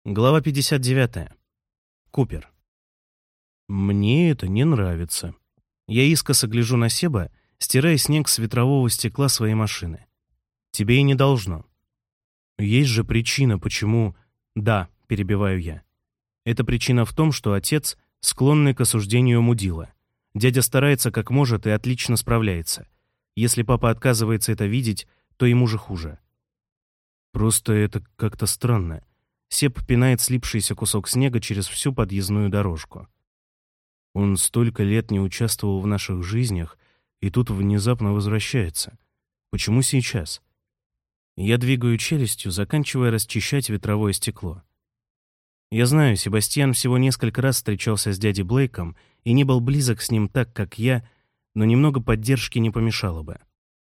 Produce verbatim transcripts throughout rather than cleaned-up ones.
Глава пятьдесят девять. Купер. Мне это не нравится. Я искоса гляжу на Себа, стирая снег с ветрового стекла своей машины. Тебе и не должно. Есть же причина, почему... Да, перебиваю я. Эта причина в том, что отец склонный к осуждению мудила. Дядя старается как может и отлично справляется. Если папа отказывается это видеть, то ему же хуже. Просто это как-то странно. Себ пинает слипшийся кусок снега через всю подъездную дорожку. Он столько лет не участвовал в наших жизнях, и тут внезапно возвращается. Почему сейчас? Я двигаю челюстью, заканчивая расчищать ветровое стекло. Я знаю, Себастьян всего несколько раз встречался с дядей Блейком и не был близок с ним так, как я, но немного поддержки не помешало бы.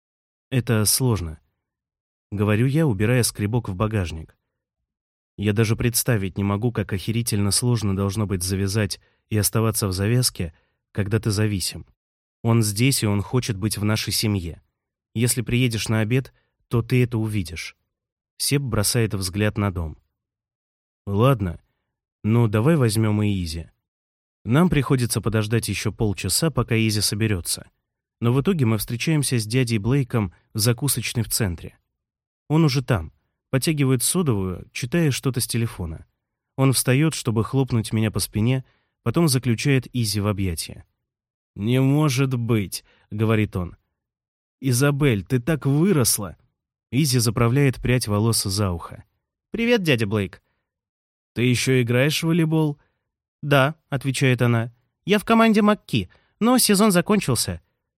Это сложно. Говорю я, убирая скребок в багажник. Я даже представить не могу, как охерительно сложно должно быть завязать и оставаться в завязке, когда ты зависим. Он здесь, и он хочет быть в нашей семье. Если приедешь на обед, то ты это увидишь. Себ бросает взгляд на дом. Ладно, но давай возьмем и Изи. Нам приходится подождать еще полчаса, пока Изи соберется. Но в итоге мы встречаемся с дядей Блейком в закусочной в центре. Он уже там. Потягивает содовую, читая что-то с телефона. Он встает, чтобы хлопнуть меня по спине, потом заключает Изи в объятия. «Не может быть», — говорит он. «Изабель, ты так выросла!» Изи заправляет прядь волос за ухо. «Привет, дядя Блейк». «Ты еще играешь в волейбол?» «Да», — отвечает она. «Я в команде МакКи, но сезон закончился».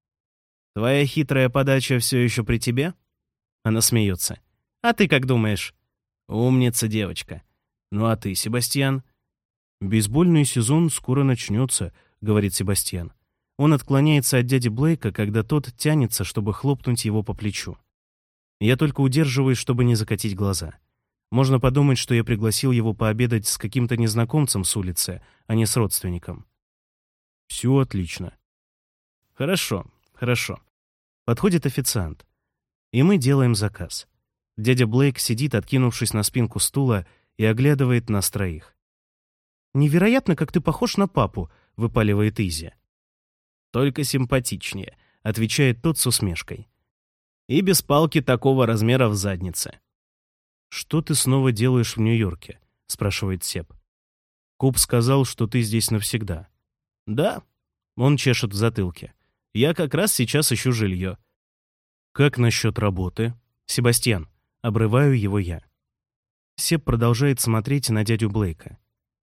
«Твоя хитрая подача все еще при тебе?» Она смеется. «А ты как думаешь?» «Умница, девочка. Ну а ты, Себастьян?» «Бейсбольный сезон скоро начнется», — говорит Себастьян. Он отклоняется от дяди Блейка, когда тот тянется, чтобы хлопнуть его по плечу. Я только удерживаюсь, чтобы не закатить глаза. Можно подумать, что я пригласил его пообедать с каким-то незнакомцем с улицы, а не с родственником. «Все отлично». «Хорошо, хорошо». Подходит официант. И мы делаем заказ. Дядя Блейк сидит, откинувшись на спинку стула, и оглядывает нас троих. «Невероятно, как ты похож на папу», — выпаливает Изи. «Только симпатичнее», — отвечает тот с усмешкой. «И без палки такого размера в заднице». «Что ты снова делаешь в Нью-Йорке?» — спрашивает Себ. «Куп сказал, что ты здесь навсегда». «Да», — он чешет в затылке. «Я как раз сейчас ищу жилье». «Как насчет работы?» «Себастьян», — обрываю его я. Себ продолжает смотреть на дядю Блейка.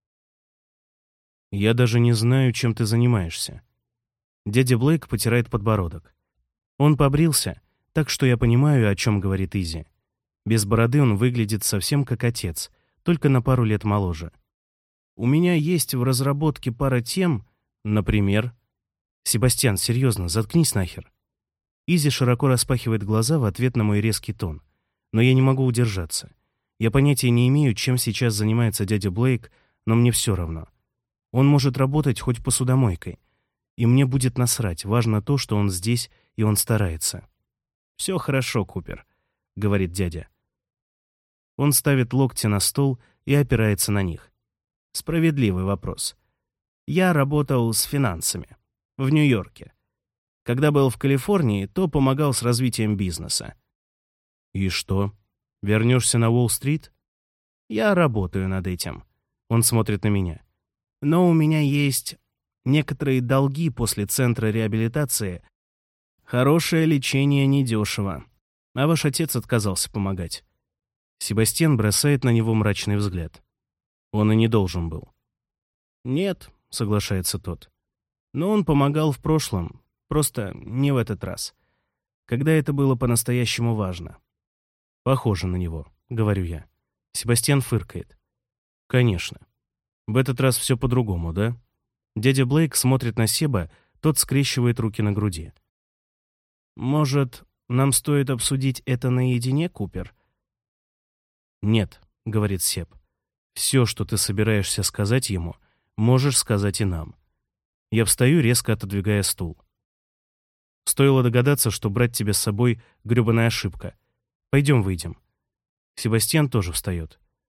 «Я даже не знаю, чем ты занимаешься». Дядя Блейк потирает подбородок. Он побрился, так что я понимаю, о чем говорит Изи. Без бороды он выглядит совсем как отец, только на пару лет моложе. «У меня есть в разработке пара тем, например...» «Себастьян, серьезно, заткнись нахер». Изи широко распахивает глаза в ответ на мой резкий тон. Но я не могу удержаться. Я понятия не имею, чем сейчас занимается дядя Блейк, но мне все равно. Он может работать хоть посудомойкой. И мне будет насрать, важно то, что он здесь, и он старается. «Все хорошо, Купер», — говорит дядя. Он ставит локти на стол и опирается на них. Справедливый вопрос. Я работал с финансами. В Нью-Йорке. Когда был в Калифорнии, то помогал с развитием бизнеса. «И что? Вернешься на Уолл-стрит?» «Я работаю над этим». Он смотрит на меня. «Но у меня есть некоторые долги после центра реабилитации. Хорошее лечение недешево. А ваш отец отказался помогать». Себастьян бросает на него мрачный взгляд. Он и не должен был. «Нет», — соглашается тот. «Но он помогал в прошлом, просто не в этот раз, когда это было по-настоящему важно». «Похоже на него», — говорю я. Себастьян фыркает. «Конечно. В этот раз все по-другому, да?» Дядя Блейк смотрит на Себа, тот скрещивает руки на груди. «Может, нам стоит обсудить это наедине, Купер?» «Нет», — говорит Себ. «Все, что ты собираешься сказать ему, можешь сказать и нам». Я встаю, резко отодвигая стул. «Стоило догадаться, что брать тебя с собой — грёбаная ошибка. Пойдем выйдем». Себастьян тоже встает.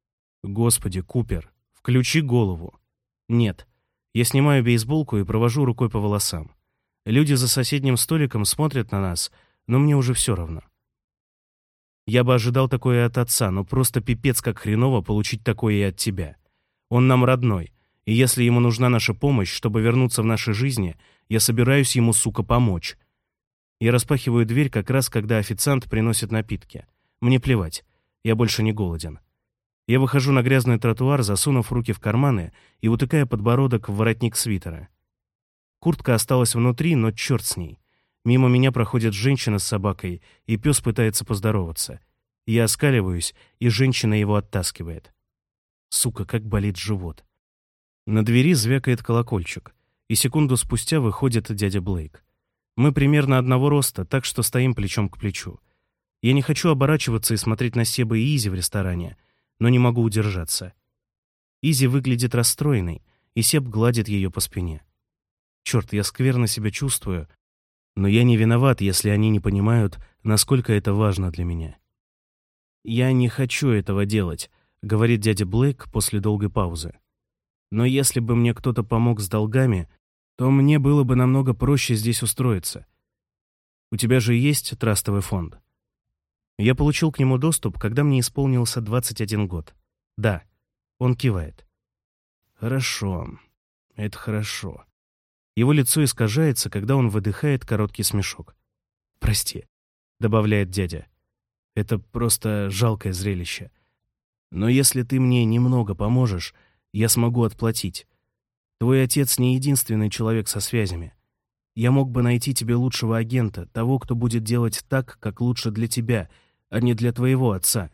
Господи, Купер, включи голову. Нет. Я снимаю бейсболку и провожу рукой по волосам. Люди за соседним столиком смотрят на нас, но мне уже все равно. Я бы ожидал такое от отца, но просто пипец как хреново получить такое и от тебя. Он нам родной, и если ему нужна наша помощь, чтобы вернуться в наши жизни, я собираюсь ему, сука, помочь. Я распахиваю дверь как раз, когда официант приносит напитки. Мне плевать, я больше не голоден. Я выхожу на грязный тротуар, засунув руки в карманы и утыкая подбородок в воротник свитера. Куртка осталась внутри, но черт с ней. Мимо меня проходит женщина с собакой, и пес пытается поздороваться. Я оскаливаюсь, и женщина его оттаскивает. Сука, как болит живот. На двери звякает колокольчик, и секунду спустя выходит дядя Блейк. Мы примерно одного роста, так что стоим плечом к плечу. Я не хочу оборачиваться и смотреть на Себа и Изи в ресторане, но не могу удержаться. Изи выглядит расстроенной, и Себ гладит ее по спине. Черт, я скверно себя чувствую, но я не виноват, если они не понимают, насколько это важно для меня. «Я не хочу этого делать», — говорит дядя Блейк после долгой паузы. «Но если бы мне кто-то помог с долгами, то мне было бы намного проще здесь устроиться. У тебя же есть трастовый фонд?» Я получил к нему доступ, когда мне исполнился двадцать один год. Да, он кивает. «Хорошо, это хорошо». Его лицо искажается, когда он выдыхает короткий смешок. «Прости», — добавляет дядя. «Это просто жалкое зрелище. Но если ты мне немного поможешь, я смогу отплатить. Твой отец не единственный человек со связями. Я мог бы найти тебе лучшего агента, того, кто будет делать так, как лучше для тебя, а не для твоего отца».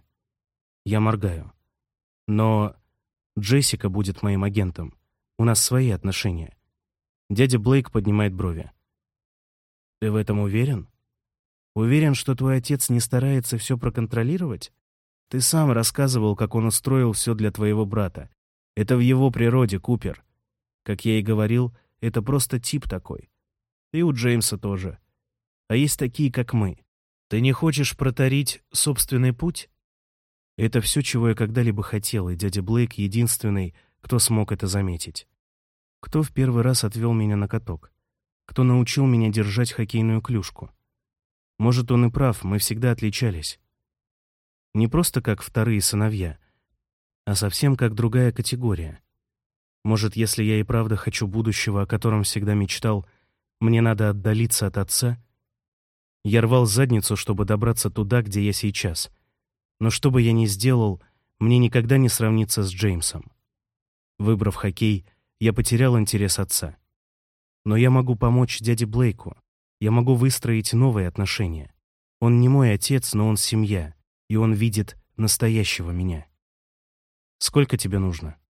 Я моргаю. «Но Джессика будет моим агентом. У нас свои отношения». Дядя Блейк поднимает брови. «Ты в этом уверен? Уверен, что твой отец не старается все проконтролировать? Ты сам рассказывал, как он устроил все для твоего брата. Это в его природе, Купер. Как я и говорил, это просто тип такой. И у Джеймса тоже. А есть такие, как мы. Ты не хочешь протарить собственный путь?» Это все, чего я когда-либо хотел, и дядя Блейк единственный, кто смог это заметить. Кто в первый раз отвел меня на каток? Кто научил меня держать хоккейную клюшку? Может, он и прав, мы всегда отличались. Не просто как вторые сыновья, а совсем как другая категория. Может, если я и правда хочу будущего, о котором всегда мечтал, мне надо отдалиться от отца? Я рвал задницу, чтобы добраться туда, где я сейчас. Но что бы я ни сделал, мне никогда не сравниться с Джеймсом. Выбрав хоккей, я потерял интерес отца. Но я могу помочь дяде Блейку. Я могу выстроить новые отношения. Он не мой отец, но он семья, и он видит настоящего меня. Сколько тебе нужно?